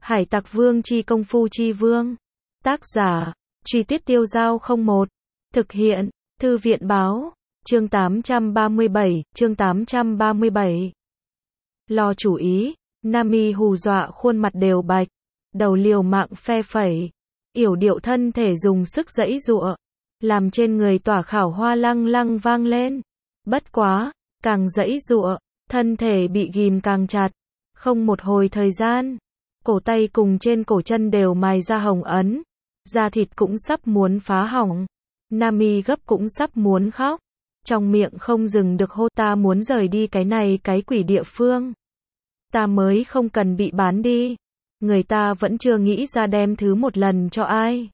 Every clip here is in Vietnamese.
Hải Tặc Vương chi công phu chi vương. Tác giả, Truy Tuyết Tiêu Dao 01. Thực hiện, Thư viện báo, chương 837. Lo chủ ý, Nami hù dọa khuôn mặt đều bạch, đầu liều mạng phe phẩy, yểu điệu thân thể dùng sức giãy giụa, làm trên người tỏa khảo hoa lăng lăng vang lên. Bất quá, càng giãy giụa, thân thể bị ghìm càng chặt, không một hồi thời gian, cổ tay cùng trên cổ chân đều mài ra hồng ấn, da thịt cũng sắp muốn phá hỏng. Nami gấp cũng sắp muốn khóc, trong miệng không dừng được hô ta muốn rời đi cái này cái quỷ địa phương. Ta mới không cần bị bán đi. Người ta vẫn chưa nghĩ ra đem thứ một lần cho ai.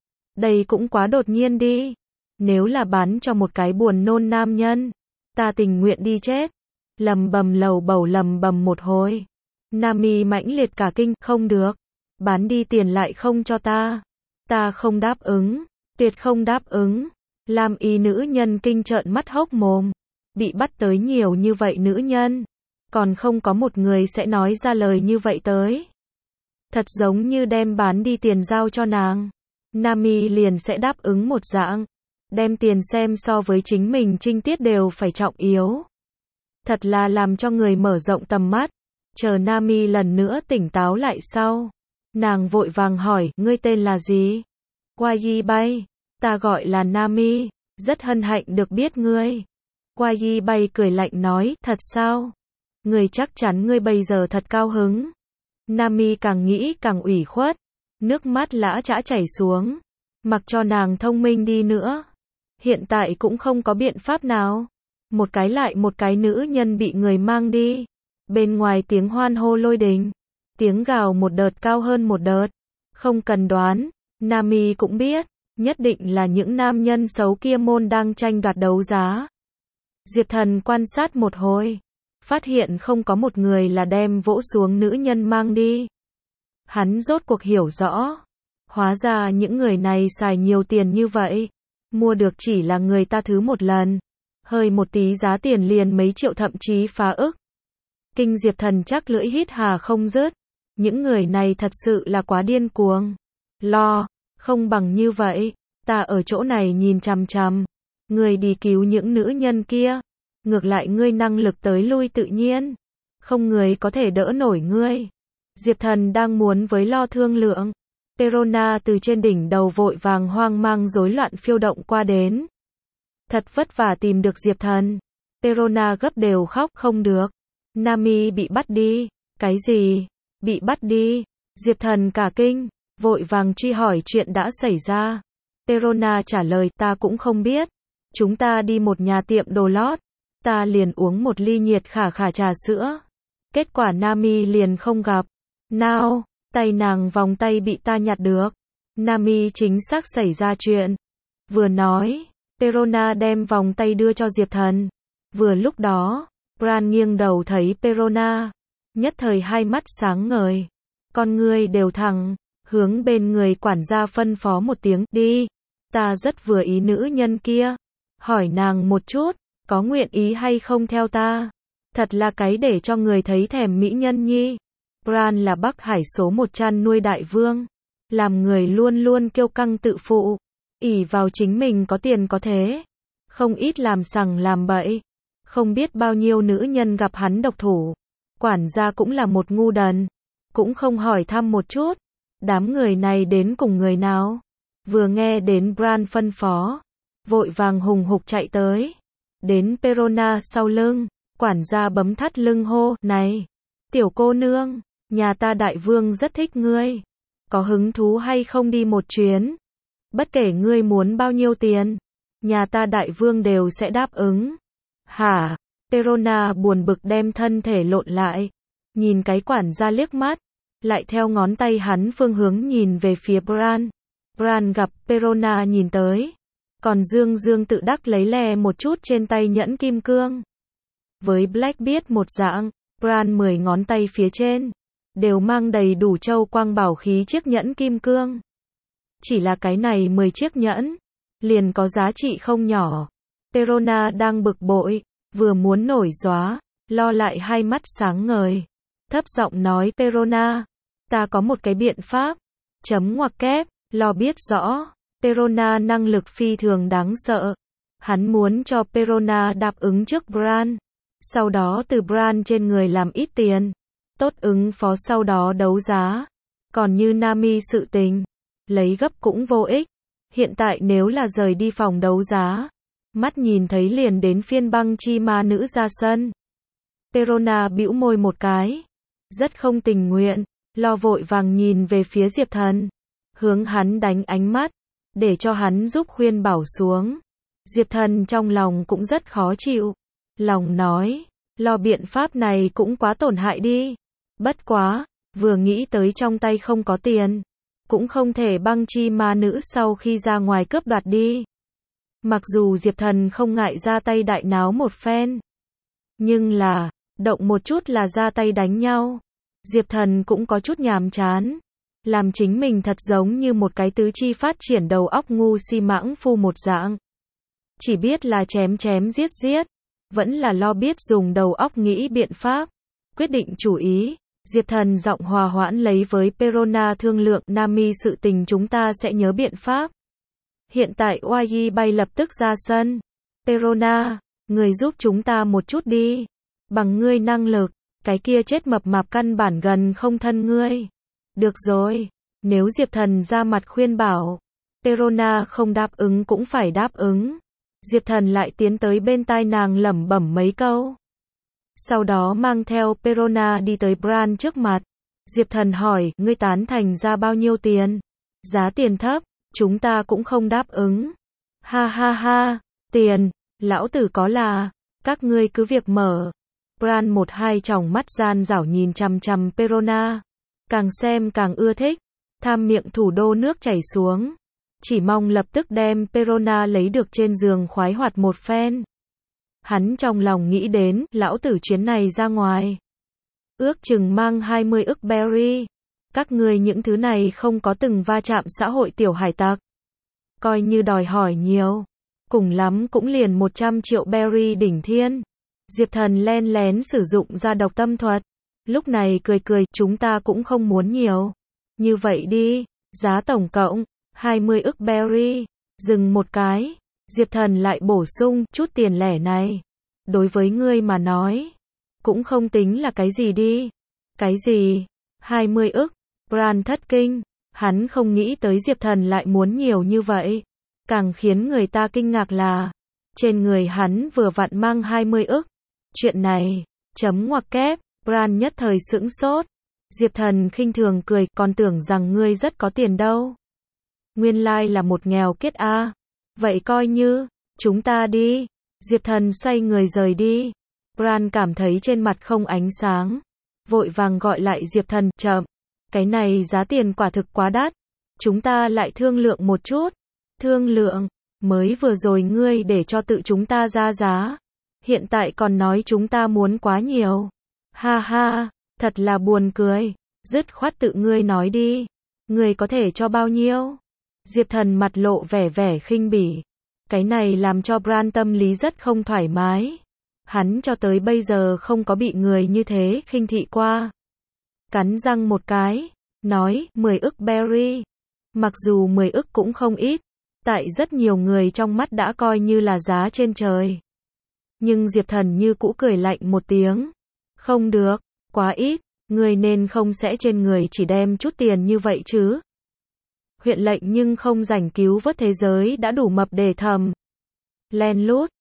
Đây cũng quá đột nhiên đi. Nếu là bán cho một cái buồn nôn nam nhân, ta tình nguyện đi chết. Lầm bầm lầu bầu lầm bầm một hồi. Nami mãnh liệt cả kinh, không được. Bán đi tiền lại không cho ta. Ta không đáp ứng, tuyệt không đáp ứng. Lam y nữ nhân kinh trợn mắt hốc mồm. Bị bắt tới nhiều như vậy nữ nhân, còn không có một người sẽ nói ra lời như vậy tới. Thật giống như đem bán đi tiền giao cho nàng, Nami liền sẽ đáp ứng một dạng. Đem tiền xem so với chính mình trinh tiết đều phải trọng yếu. Thật là làm cho người mở rộng tầm mắt. Chờ Nami lần nữa tỉnh táo lại sau, nàng vội vàng hỏi, ngươi tên là gì? Wayi Bay. Ta gọi là Nami, rất hân hạnh được biết ngươi. Wayi Bay cười lạnh nói, thật sao? Ngươi chắc chắn ngươi bây giờ thật cao hứng. Nami càng nghĩ càng ủy khuất, nước mắt lã chã chảy xuống. Mặc cho nàng thông minh đi nữa, hiện tại cũng không có biện pháp nào. Một cái lại một cái nữ nhân bị người mang đi. Bên ngoài tiếng hoan hô lôi đình, tiếng gào một đợt cao hơn một đợt. Không cần đoán, Nami cũng biết, nhất định là những nam nhân xấu kia môn đang tranh đoạt đấu giá. Diệp Thần quan sát một hồi, phát hiện không có một người là đem vỗ xuống nữ nhân mang đi. Hắn rốt cuộc hiểu rõ, hóa ra những người này xài nhiều tiền như vậy, mua được chỉ là người ta thứ một lần, hơi một tí giá tiền liền mấy triệu thậm chí phá ức. Kinh Diệp Thần chắc lưỡi hít hà không dứt, những người này thật sự là quá điên cuồng. Lo, không bằng như vậy, ta ở chỗ này nhìn chằm chằm, ngươi đi cứu những nữ nhân kia. Ngược lại ngươi năng lực tới lui tự nhiên, không người có thể đỡ nổi ngươi. Diệp Thần đang muốn với Lo thương lượng, Perona từ trên đỉnh đầu vội vàng hoang mang rối loạn phiêu động qua đến. Thật vất vả tìm được Diệp Thần. Perona gấp đều khóc, không được. Nami bị bắt đi. Cái gì? Bị bắt đi? Diệp Thần cả kinh, vội vàng truy hỏi chuyện đã xảy ra. Perona trả lời, ta cũng không biết. Chúng ta đi một nhà tiệm đồ lót. Ta liền uống một ly nhiệt khả khả trà sữa. Kết quả Nami liền không gặp. Nào, tay nàng vòng tay bị ta nhặt được. Nami chính xác xảy ra chuyện. Vừa nói, Perona đem vòng tay đưa cho Diệp Thần. Vừa lúc đó, Bran nghiêng đầu thấy Perona, nhất thời hai mắt sáng ngời. Con ngươi đều thẳng, hướng bên người quản gia phân phó một tiếng, đi. Ta rất vừa ý nữ nhân kia. Hỏi nàng một chút, có nguyện ý hay không theo ta? Thật là cái để cho người thấy thèm mỹ nhân nhi. Bran là Bắc Hải số 1 chăn nuôi đại vương. Làm người luôn luôn kiêu căng tự phụ. Ỷ vào chính mình có tiền có thế. Không ít làm sằng làm bậy. Không biết bao nhiêu nữ nhân gặp hắn độc thủ. Quản gia cũng là một ngu đần. Cũng không hỏi thăm một chút. Đám người này đến cùng người nào? Vừa nghe đến Bran phân phó, vội vàng hùng hục chạy tới. Đến Perona sau lưng, quản gia bấm thắt lưng hô, này, tiểu cô nương, nhà ta đại vương rất thích ngươi. Có hứng thú hay không đi một chuyến? Bất kể ngươi muốn bao nhiêu tiền, nhà ta đại vương đều sẽ đáp ứng. Hả? Perona buồn bực đem thân thể lộn lại, nhìn cái quản gia liếc mắt, lại theo ngón tay hắn phương hướng nhìn về phía Bran. Bran gặp Perona nhìn tới, còn dương dương tự đắc lấy lè một chút trên tay nhẫn kim cương. Với Blackbeard một dạng, Bran 10 ngón tay phía trên đều mang đầy đủ châu quang bảo khí chiếc nhẫn kim cương. Chỉ là cái này 10 chiếc nhẫn liền có giá trị không nhỏ. Perona đang bực bội, vừa muốn nổi gióa, Lo lại hai mắt sáng ngời, thấp giọng nói, Perona, Ta có một cái biện pháp. Chấm ngoặc kép, Lo biết rõ. Perona năng lực phi thường đáng sợ. Hắn muốn cho Perona đáp ứng trước Bran. Sau đó từ Bran trên người làm ít tiền. Tốt ứng phó sau đó đấu giá. Còn như Nami sự tình, lấy gấp cũng vô ích. Hiện tại nếu là rời đi phòng đấu giá, mắt nhìn thấy liền đến phiên băng chi ma nữ ra sân. Perona bĩu môi một cái. Rất không tình nguyện. Lo vội vàng nhìn về phía Diệp Thần. Hướng hắn đánh ánh mắt. Để cho hắn giúp khuyên bảo xuống. Diệp Thần trong lòng cũng rất khó chịu. Lòng nói. Lo biện pháp này cũng quá tổn hại đi. Bất quá. Vừa nghĩ tới trong tay không có tiền. Cũng không thể băng chi ma nữ sau khi ra ngoài cướp đoạt đi. Mặc dù Diệp Thần không ngại ra tay đại náo một phen. Nhưng là. Động một chút là ra tay đánh nhau. Diệp Thần cũng có chút nhàm chán. Làm chính mình thật giống như một cái tứ chi phát triển đầu óc ngu si mãng phu một dạng. Chỉ biết là chém chém giết giết. Vẫn là Lo biết dùng đầu óc nghĩ biện pháp. Quyết định chủ ý. Diệp Thần giọng hòa hoãn lấy với Perona thương lượng Nami sự tình chúng ta sẽ nhớ biện pháp. Hiện tại Oai bay lập tức ra sân. Perona, người giúp chúng ta một chút đi. Bằng ngươi năng lực, cái kia chết mập mạp căn bản gần không thân ngươi. Được rồi, nếu Diệp Thần ra mặt khuyên bảo, Perona không đáp ứng cũng phải đáp ứng. Diệp Thần lại tiến tới bên tai nàng lẩm bẩm mấy câu. Sau đó mang theo Perona đi tới Bran trước mặt. Diệp Thần hỏi, ngươi tán thành ra bao nhiêu tiền? Giá tiền thấp, chúng ta cũng không đáp ứng. Ha ha ha, tiền, lão tử có là, các ngươi cứ việc mở. Bran một hai tròng mắt gian rảo nhìn chằm chằm Perona. Càng xem càng ưa thích. Tham miệng thủ đô nước chảy xuống. Chỉ mong lập tức đem Perona lấy được trên giường khoái hoạt một phen. Hắn trong lòng nghĩ đến, lão tử chuyến này ra ngoài. Ước chừng mang 20 ức berry. Các ngươi những thứ này không có từng va chạm xã hội tiểu hải tặc. Coi như đòi hỏi nhiều. Cùng lắm cũng liền 100 triệu berry đỉnh thiên. Diệp Thần len lén sử dụng ra độc tâm thuật. Lúc này cười cười, chúng ta cũng không muốn nhiều. Như vậy đi, giá tổng cộng 20 ức berry. Dừng một cái, Diệp Thần lại bổ sung, chút tiền lẻ này. Đối với ngươi mà nói, cũng không tính là cái gì đi. Cái gì? 20 ức. Bran thất kinh. Hắn không nghĩ tới Diệp Thần lại muốn nhiều như vậy. Càng khiến người ta kinh ngạc là, trên người hắn vừa vặn mang 20 ức. Chuyện này, chấm ngoặc kép, Bran nhất thời sững sốt. Diệp Thần khinh thường cười, còn tưởng rằng ngươi rất có tiền đâu. Nguyên lai là một nghèo kiết a. Vậy coi như, chúng ta đi. Diệp Thần xoay người rời đi. Bran cảm thấy trên mặt không ánh sáng. Vội vàng gọi lại Diệp Thần, chậm. Cái này giá tiền quả thực quá đắt. Chúng ta lại thương lượng một chút. Thương lượng, mới vừa rồi ngươi để cho tự chúng ta ra giá. Hiện tại còn nói chúng ta muốn quá nhiều. Ha ha, thật là buồn cười. Dứt khoát tự ngươi nói đi. Ngươi có thể cho bao nhiêu? Diệp Thần mặt lộ vẻ khinh bỉ. Cái này làm cho Bran tâm lý rất không thoải mái. Hắn cho tới bây giờ không có bị người như thế khinh thị qua. Cắn răng một cái, nói, 10 ức berry. Mặc dù 10 ức cũng không ít, tại rất nhiều người trong mắt đã coi như là giá trên trời. Nhưng Diệp Thần như cũ cười lạnh một tiếng. Không được, quá ít, người nên không sẽ trên người chỉ đem chút tiền như vậy chứ. Huyện lệnh nhưng không rảnh cứu vớt thế giới đã đủ mập để thầm. Len lút,